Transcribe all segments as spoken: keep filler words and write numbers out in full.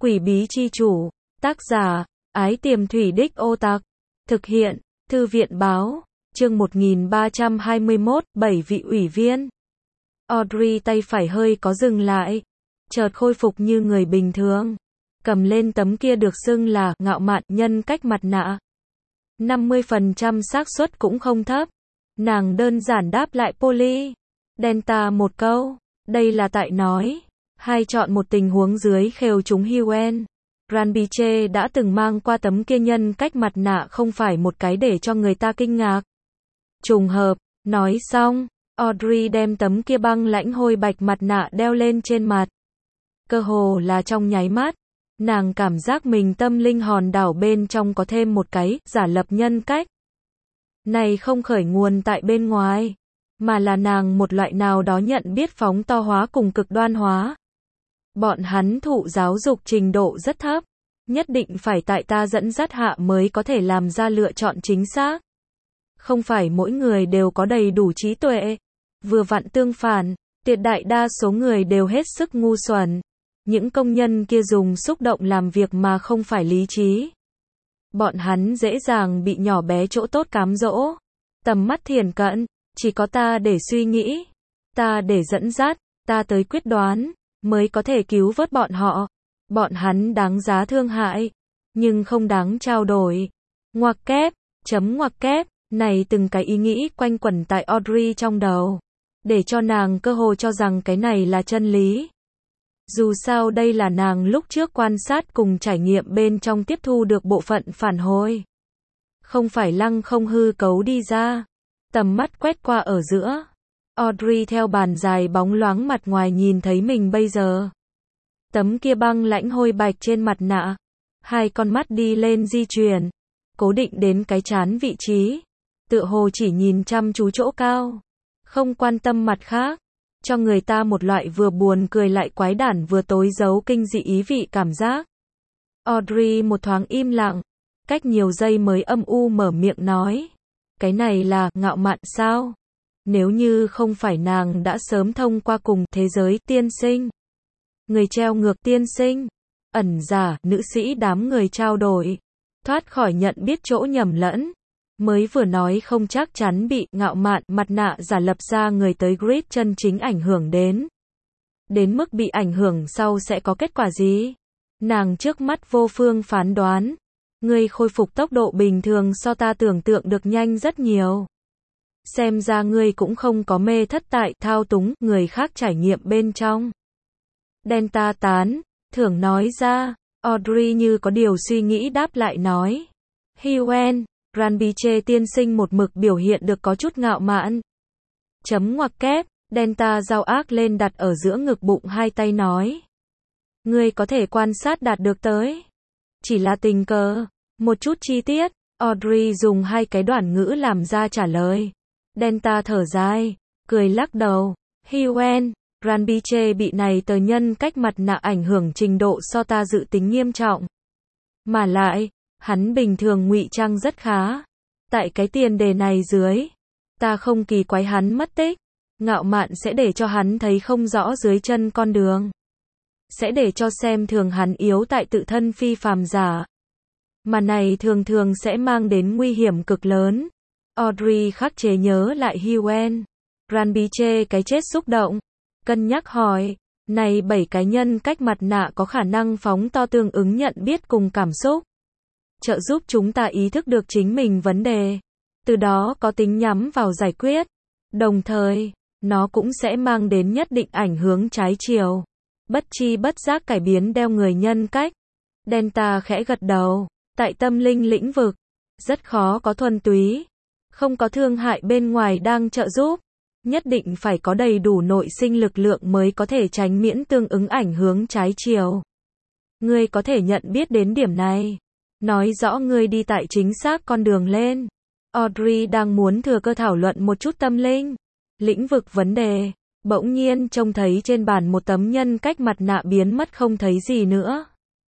Quỷ bí chi chủ. Tác giả, Ái Tiềm Thủy Đích Ô Tặc. Thực hiện, Thư viện báo. Chương một nghìn ba trăm hai mươi mốt, bảy vị ủy viên. Audrey tay phải hơi có dừng lại. Chợt khôi phục như người bình thường. Cầm lên tấm kia được xưng là ngạo mạn nhân cách mặt nạ. năm mươi phần trăm xác suất cũng không thấp. Nàng đơn giản đáp lại Polly. Delta một câu. Đây là tại nói. Hai chọn một tình huống dưới khều chúng Huen. Ranbiche đã từng mang qua tấm kia nhân cách mặt nạ không phải một cái để cho người ta kinh ngạc. Trùng hợp, nói xong, Audrey đem tấm kia băng lãnh hôi bạch mặt nạ đeo lên trên mặt. Cơ hồ là trong nháy mắt, nàng cảm giác mình tâm linh hòn đảo bên trong có thêm một cái giả lập nhân cách. Này không khởi nguồn tại bên ngoài, mà là nàng một loại nào đó nhận biết phóng to hóa cùng cực đoan hóa. Bọn hắn thụ giáo dục trình độ rất thấp, nhất định phải tại ta dẫn dắt hạ mới có thể làm ra lựa chọn chính xác. Không phải mỗi người đều có đầy đủ trí tuệ, vừa vặn tương phản, tuyệt đại đa số người đều hết sức ngu xuẩn. Những công nhân kia dùng xúc động làm việc mà không phải lý trí. Bọn hắn dễ dàng bị nhỏ bé chỗ tốt cám dỗ. Tầm mắt thiển cận, chỉ có ta để suy nghĩ, ta để dẫn dắt, ta tới quyết đoán, mới có thể cứu vớt bọn họ. Bọn hắn đáng giá thương hại, nhưng không đáng trao đổi. Ngoặc kép, chấm ngoặc kép, này từng cái ý nghĩ quanh quẩn tại Audrey trong đầu, để cho nàng cơ hồ cho rằng cái này là chân lý. Dù sao đây là nàng lúc trước quan sát cùng trải nghiệm bên trong tiếp thu được bộ phận phản hồi. Không phải lăng không hư cấu đi ra. Tầm mắt quét qua ở giữa. Audrey theo bàn dài bóng loáng mặt ngoài nhìn thấy mình bây giờ. Tấm kia băng lãnh hôi bạch trên mặt nạ. Hai con mắt đi lên di chuyển. Cố định đến cái trán vị trí. Tựa hồ chỉ nhìn chăm chú chỗ cao. Không quan tâm mặt khác. Cho người ta một loại vừa buồn cười lại quái đản vừa tối giấu kinh dị ý vị cảm giác. Audrey một thoáng im lặng. Cách nhiều giây mới âm u mở miệng nói. Cái này là ngạo mạn sao? Nếu như không phải nàng đã sớm thông qua cùng thế giới tiên sinh. Người treo ngược tiên sinh. Ẩn giả, nữ sĩ đám người trao đổi. Thoát khỏi nhận biết chỗ nhầm lẫn. Mới vừa nói không chắc chắn bị ngạo mạn mặt nạ giả lập ra người tới grid chân chính ảnh hưởng đến. Đến mức bị ảnh hưởng sau sẽ có kết quả gì? Nàng trước mắt vô phương phán đoán. Ngươi khôi phục tốc độ bình thường so ta tưởng tượng được nhanh rất nhiều. Xem ra ngươi cũng không có mê thất tại thao túng người khác trải nghiệm bên trong. Delta tán, thưởng nói ra. Audrey như có điều suy nghĩ đáp lại nói. Huen, Ranbiche tiên sinh một mực biểu hiện được có chút ngạo mạn. Chấm ngoặc kép, Delta dao ác lên đặt ở giữa ngực bụng hai tay nói. Ngươi có thể quan sát đạt được tới. Chỉ là tình cờ, một chút chi tiết, Audrey dùng hai cái đoạn ngữ làm ra trả lời. Delta thở dài, cười lắc đầu. Huen, Ranbiche bị này tờ nhân cách mặt nạ ảnh hưởng trình độ so ta dự tính nghiêm trọng. Mà lại, hắn bình thường ngụy trang rất khá. Tại cái tiền đề này dưới, ta không kỳ quái hắn mất tích. Ngạo mạn sẽ để cho hắn thấy không rõ dưới chân con đường. Sẽ để cho xem thường hắn yếu tại tự thân phi phàm giả. Mà này thường thường sẽ mang đến nguy hiểm cực lớn. Audrey khắc chế nhớ lại Huen. Ranbiche cái chết xúc động. Cân nhắc hỏi, này bảy cái nhân cách mặt nạ có khả năng phóng to tương ứng nhận biết cùng cảm xúc. Trợ giúp chúng ta ý thức được chính mình vấn đề. Từ đó có tính nhắm vào giải quyết. Đồng thời, nó cũng sẽ mang đến nhất định ảnh hưởng trái chiều. Bất chi bất giác cải biến đeo người nhân cách. Delta khẽ gật đầu. Tại tâm linh lĩnh vực, rất khó có thuần túy. Không có thương hại bên ngoài đang trợ giúp. Nhất định phải có đầy đủ nội sinh lực lượng mới có thể tránh miễn tương ứng ảnh hưởng trái chiều. Ngươi có thể nhận biết đến điểm này. Nói rõ ngươi đi tại chính xác con đường lên. Audrey đang muốn thừa cơ thảo luận một chút tâm linh. Lĩnh vực vấn đề. Bỗng nhiên trông thấy trên bàn một tấm nhân cách mặt nạ biến mất không thấy gì nữa.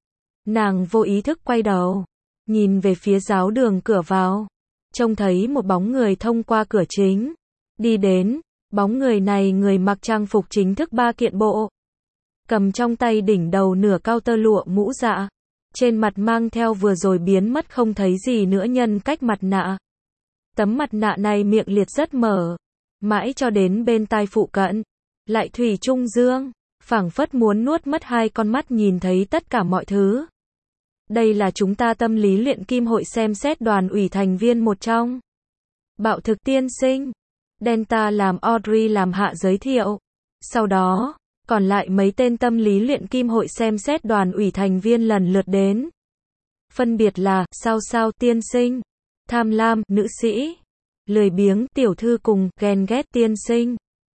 Nàng vô ý thức quay đầu. Nhìn về phía giáo đường cửa vào. Trông thấy một bóng người thông qua cửa chính. Đi đến. Bóng người này người mặc trang phục chính thức ba kiện bộ. cầm trong tay đỉnh đầu nửa cao tơ lụa mũ dạ. Trên mặt mang theo vừa rồi biến mất không thấy gì nữa nhân cách mặt nạ. Tấm mặt nạ này miệng liệt rất mở, mãi cho đến bên tai phụ cận, lại thủy chung dương, phảng phất muốn nuốt mất hai con mắt nhìn thấy tất cả mọi thứ. Đây là chúng ta tâm lý luyện kim hội xem xét đoàn ủy thành viên một trong. Bạo thực tiên sinh. Delta làm Audrey làm hạ giới thiệu. Sau đó, còn lại mấy tên tâm lý luyện kim hội xem xét đoàn ủy thành viên lần lượt đến. Phân biệt là, sao sao tiên sinh, tham lam, nữ sĩ, lười biếng, tiểu thư cùng, ghen ghét tiên sinh.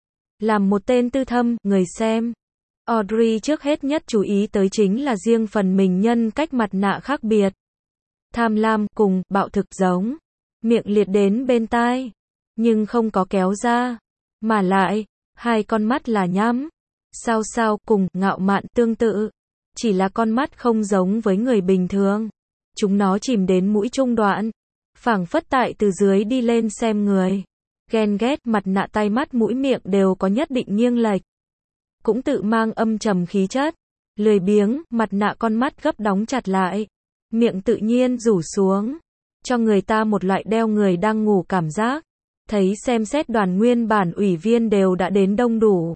Làm một tên tư thâm, người xem. Audrey trước hết nhất chú ý tới chính là riêng phần mình nhân cách mặt nạ khác biệt. Tham lam, cùng, bạo thực giống. Miệng liệt đến bên tai. Nhưng không có kéo ra. Mà lại, hai con mắt là nhắm. Sao sao, cùng, ngạo mạn, tương tự. Chỉ là con mắt không giống với người bình thường. Chúng nó chìm đến mũi trung đoạn. Phảng phất tại từ dưới đi lên xem người. Ghen ghét, mặt nạ tai mắt mũi miệng đều có nhất định nghiêng lệch. Cũng tự mang âm trầm khí chất. Lười biếng, mặt nạ con mắt gấp đóng chặt lại. Miệng tự nhiên rủ xuống. Cho người ta một loại đeo người đang ngủ cảm giác. Thấy xem xét đoàn nguyên bản ủy viên đều đã đến đông đủ.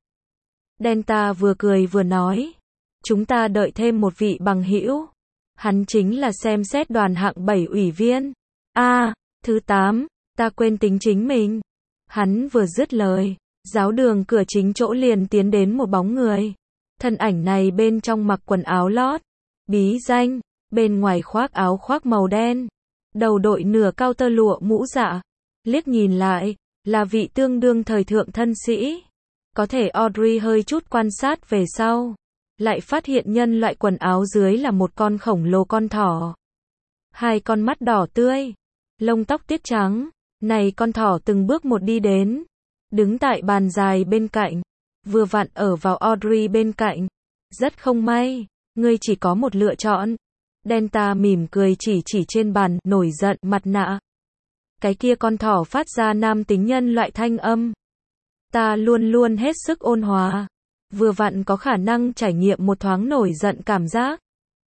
Delta vừa cười vừa nói. Chúng ta đợi thêm một vị bằng hữu. Hắn chính là xem xét đoàn hạng bảy ủy viên. A, à, thứ tám, ta quên tính chính mình. Hắn vừa dứt lời. Giáo đường cửa chính chỗ liền tiến đến một bóng người. Thân ảnh này bên trong mặc quần áo lót. Bí danh. Bên ngoài khoác áo khoác màu đen. Đầu đội nửa cao tơ lụa mũ dạ. Liếc nhìn lại, là vị tương đương thời thượng thân sĩ. Có thể Audrey hơi chút quan sát về sau. Lại phát hiện nhân loại quần áo dưới là một con khổng lồ con thỏ. Hai con mắt đỏ tươi. Lông tóc tiết trắng. Này con thỏ từng bước một đi đến. Đứng tại bàn dài bên cạnh. Vừa vặn ở vào Audrey bên cạnh. Rất không may. Ngươi chỉ có một lựa chọn. Delta mỉm cười chỉ chỉ trên bàn, nổi giận, mặt nạ. Cái kia con thỏ phát ra nam tính nhân loại thanh âm. Ta luôn luôn hết sức ôn hòa. Vừa vặn có khả năng trải nghiệm một thoáng nổi giận cảm giác.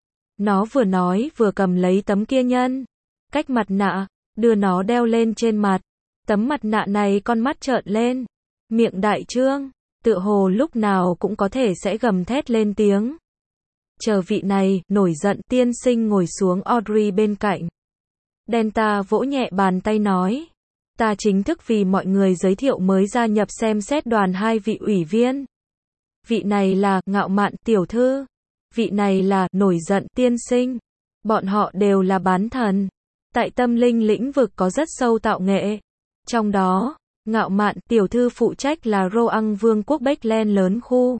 Nó vừa nói vừa cầm lấy tấm kia nhân. Cách mặt nạ, đưa nó đeo lên trên mặt. Tấm mặt nạ này con mắt trợn lên. Miệng đại trương. Tựa hồ lúc nào cũng có thể sẽ gầm thét lên tiếng. Chờ vị này, nổi giận tiên sinh ngồi xuống Audrey bên cạnh. Delta vỗ nhẹ bàn tay nói. Ta chính thức vì mọi người giới thiệu mới gia nhập xem xét đoàn hai vị ủy viên. Vị này là, ngạo mạn, tiểu thư. Vị này là, nổi giận, tiên sinh. Bọn họ đều là bán thần. Tại tâm linh lĩnh vực có rất sâu tạo nghệ. Trong đó, ngạo mạn, tiểu thư phụ trách là Roang Vương quốc Backland lớn khu.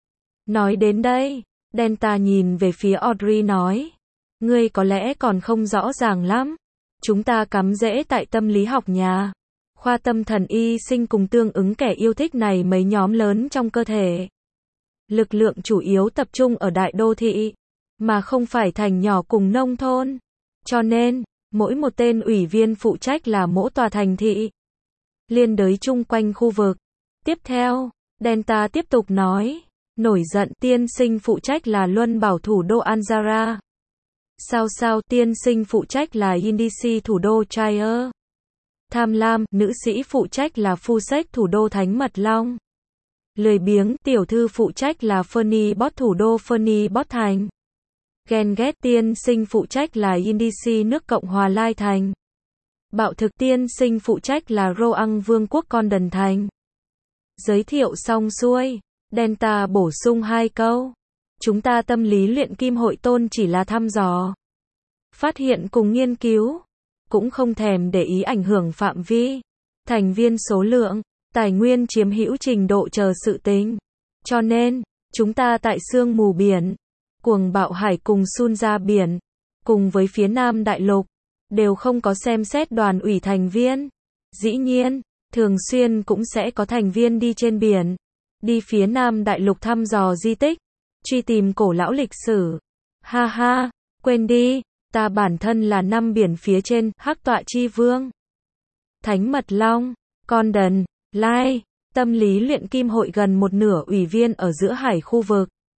Nói đến đây, Delta nhìn về phía Audrey nói. Ngươi có lẽ còn không rõ ràng lắm. Chúng ta cắm rễ tại tâm lý học nhà. Khoa tâm thần y sinh cùng tương ứng kẻ yêu thích này mấy nhóm lớn trong cơ thể. Lực lượng chủ yếu tập trung ở đại đô thị, mà không phải thành nhỏ cùng nông thôn. Cho nên, mỗi một tên ủy viên phụ trách là mỗi tòa thành thị. Liên đới chung quanh khu vực. Tiếp theo, Delta tiếp tục nói. Nổi giận tiên sinh phụ trách là Luân Bảo thủ đô Anjara. Sao sao tiên sinh phụ trách là Indisi thủ đô Chire. Tham lam, nữ sĩ phụ trách là Fusek thủ đô Thánh Mật Long. Lười biếng, tiểu thư phụ trách là Ferney thủ đô Ferney thành. Ghen ghét tiên sinh phụ trách là Indisi nước Cộng hòa Lai thành. Bạo thực tiên sinh phụ trách là Roang Vương quốc Con Đần thành. Giới thiệu xong xuôi, Delta bổ sung hai câu. Chúng ta tâm lý luyện kim hội tôn chỉ là thăm dò, phát hiện cùng nghiên cứu, cũng không thèm để ý ảnh hưởng phạm vi, thành viên số lượng, tài nguyên chiếm hữu trình độ chờ sự tính. Cho nên, chúng ta tại sương mù biển, cuồng bạo hải cùng sun ra biển, cùng với phía Nam Đại Lục, đều không có xem xét đoàn ủy thành viên. Dĩ nhiên, thường xuyên cũng sẽ có thành viên đi trên biển, đi phía Nam Đại Lục thăm dò di tích, truy tìm cổ lão lịch sử. Ha ha, quên đi, ta bản thân là năm biển phía trên, Hắc Tọa Chi Vương, Thánh Mật Long, Con Đần, Lai, tâm lý luyện kim hội gần một nửa ủy viên ở giữa hải khu vực.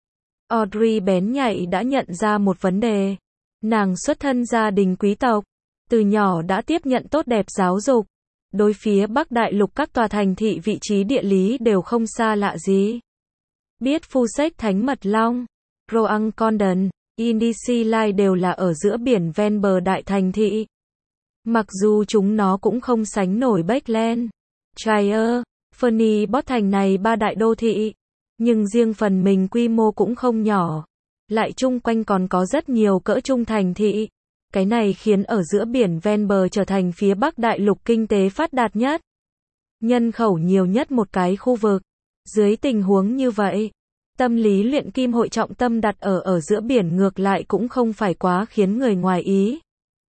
Audrey bén nhạy đã nhận ra một vấn đề. Nàng xuất thân gia đình quý tộc, từ nhỏ đã tiếp nhận tốt đẹp giáo dục. Đối phía Bắc Đại Lục các tòa thành thị vị trí địa lý đều không xa lạ gì. Biết Sussex Thánh Mật Long, Roan Condon, Innisfail đều là ở giữa biển ven bờ đại thành thị. Mặc dù chúng nó cũng không sánh nổi Beckland, Shire, Ferney thành này ba đại đô thị, nhưng riêng phần mình quy mô cũng không nhỏ. Lại chung quanh còn có rất nhiều cỡ trung thành thị. Cái này khiến ở giữa biển ven bờ trở thành phía Bắc Đại Lục kinh tế phát đạt nhất, nhân khẩu nhiều nhất một cái khu vực. Dưới tình huống như vậy, tâm lý luyện kim hội trọng tâm đặt ở ở giữa biển ngược lại cũng không phải quá khiến người ngoài ý.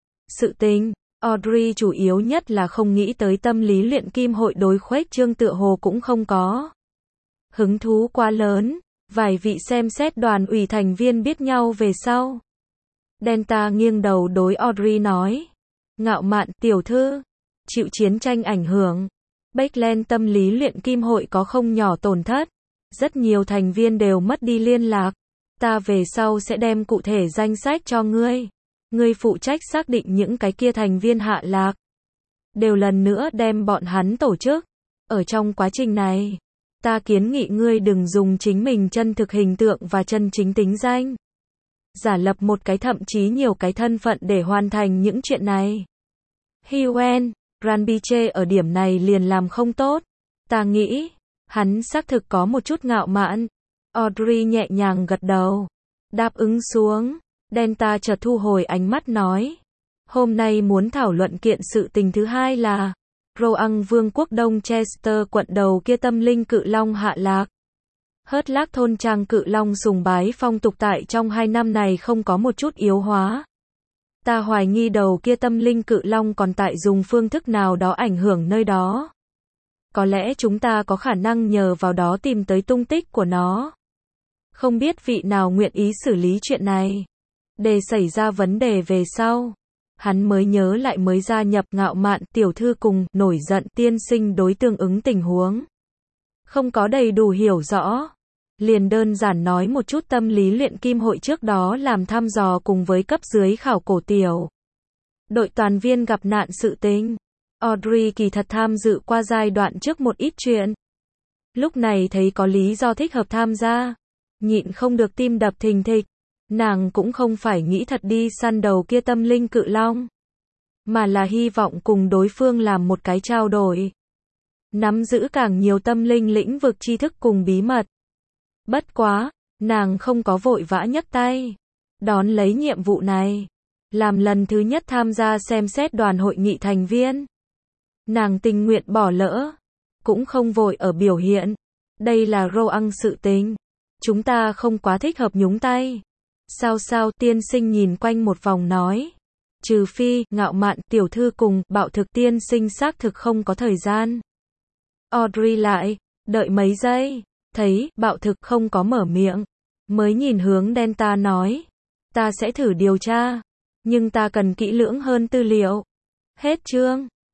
Sự tình, Audrey chủ yếu nhất là không nghĩ tới tâm lý luyện kim hội đối khuếch trương tựa hồ cũng không có hứng thú quá lớn. Vài vị xem xét đoàn ủy thành viên biết nhau về sau. Delta nghiêng đầu đối Audrey nói. Ngạo Mạn tiểu thư, chịu chiến tranh ảnh hưởng. Beckland tâm lý luyện kim hội có không nhỏ tổn thất. Rất nhiều thành viên đều mất đi liên lạc. Ta về sau sẽ đem cụ thể danh sách cho ngươi. Ngươi phụ trách xác định những cái kia thành viên hạ lạc. Đều lần nữa đem bọn hắn tổ chức. Ở trong quá trình này, ta kiến nghị ngươi đừng dùng chính mình chân thực hình tượng và chân chính tính danh. Giả lập một cái thậm chí nhiều cái thân phận để hoàn thành những chuyện này. Hughen, Granbiche ở điểm này liền làm không tốt. Ta nghĩ, hắn xác thực có một chút ngạo mạn. Audrey nhẹ nhàng gật đầu. Đáp ứng xuống. Delta chợt thu hồi ánh mắt nói. Hôm nay muốn thảo luận kiện sự tình thứ hai là Roan Vương quốc Đông Chester quận đầu kia tâm linh cự long hạ lạc. Hớt lác thôn trang cự long sùng bái phong tục tại trong hai năm này không có một chút yếu hóa. Ta hoài nghi đầu kia tâm linh cự long còn tại dùng phương thức nào đó ảnh hưởng nơi đó. Có lẽ chúng ta có khả năng nhờ vào đó tìm tới tung tích của nó. Không biết vị nào nguyện ý xử lý chuyện này. Để xảy ra vấn đề về sau, hắn mới nhớ lại mới gia nhập Ngạo Mạn tiểu thư cùng nổi giận tiên sinh đối tương ứng tình huống. Không có đầy đủ hiểu rõ. Liền đơn giản nói một chút tâm lý luyện kim hội trước đó làm thăm dò cùng với cấp dưới khảo cổ tiểu. Đội toàn viên gặp nạn sự tình. Audrey kỳ thật tham dự qua giai đoạn trước một ít chuyện. Lúc này thấy có lý do thích hợp tham gia. Nhịn không được tim đập thình thịch. Nàng cũng không phải nghĩ thật đi săn đầu kia tâm linh cự long. Mà là hy vọng cùng đối phương làm một cái trao đổi. Nắm giữ càng nhiều tâm linh lĩnh vực tri thức cùng bí mật. Bất quá, nàng không có vội vã nhấc tay. Đón lấy nhiệm vụ này. Làm lần thứ nhất tham gia xem xét đoàn hội nghị thành viên. Nàng tình nguyện bỏ lỡ. Cũng không vội ở biểu hiện. Đây là Roan sự tình. Chúng ta không quá thích hợp nhúng tay. Sao sao tiên sinh nhìn quanh một vòng nói. Trừ phi, Ngạo Mạn tiểu thư cùng Bạo Thực tiên sinh xác thực không có thời gian. Audrey lại, đợi mấy giây. Thấy, Bạo Thực không có mở miệng. Mới nhìn hướng Delta nói. Ta sẽ thử điều tra. Nhưng ta cần kỹ lưỡng hơn tư liệu. Hết chương.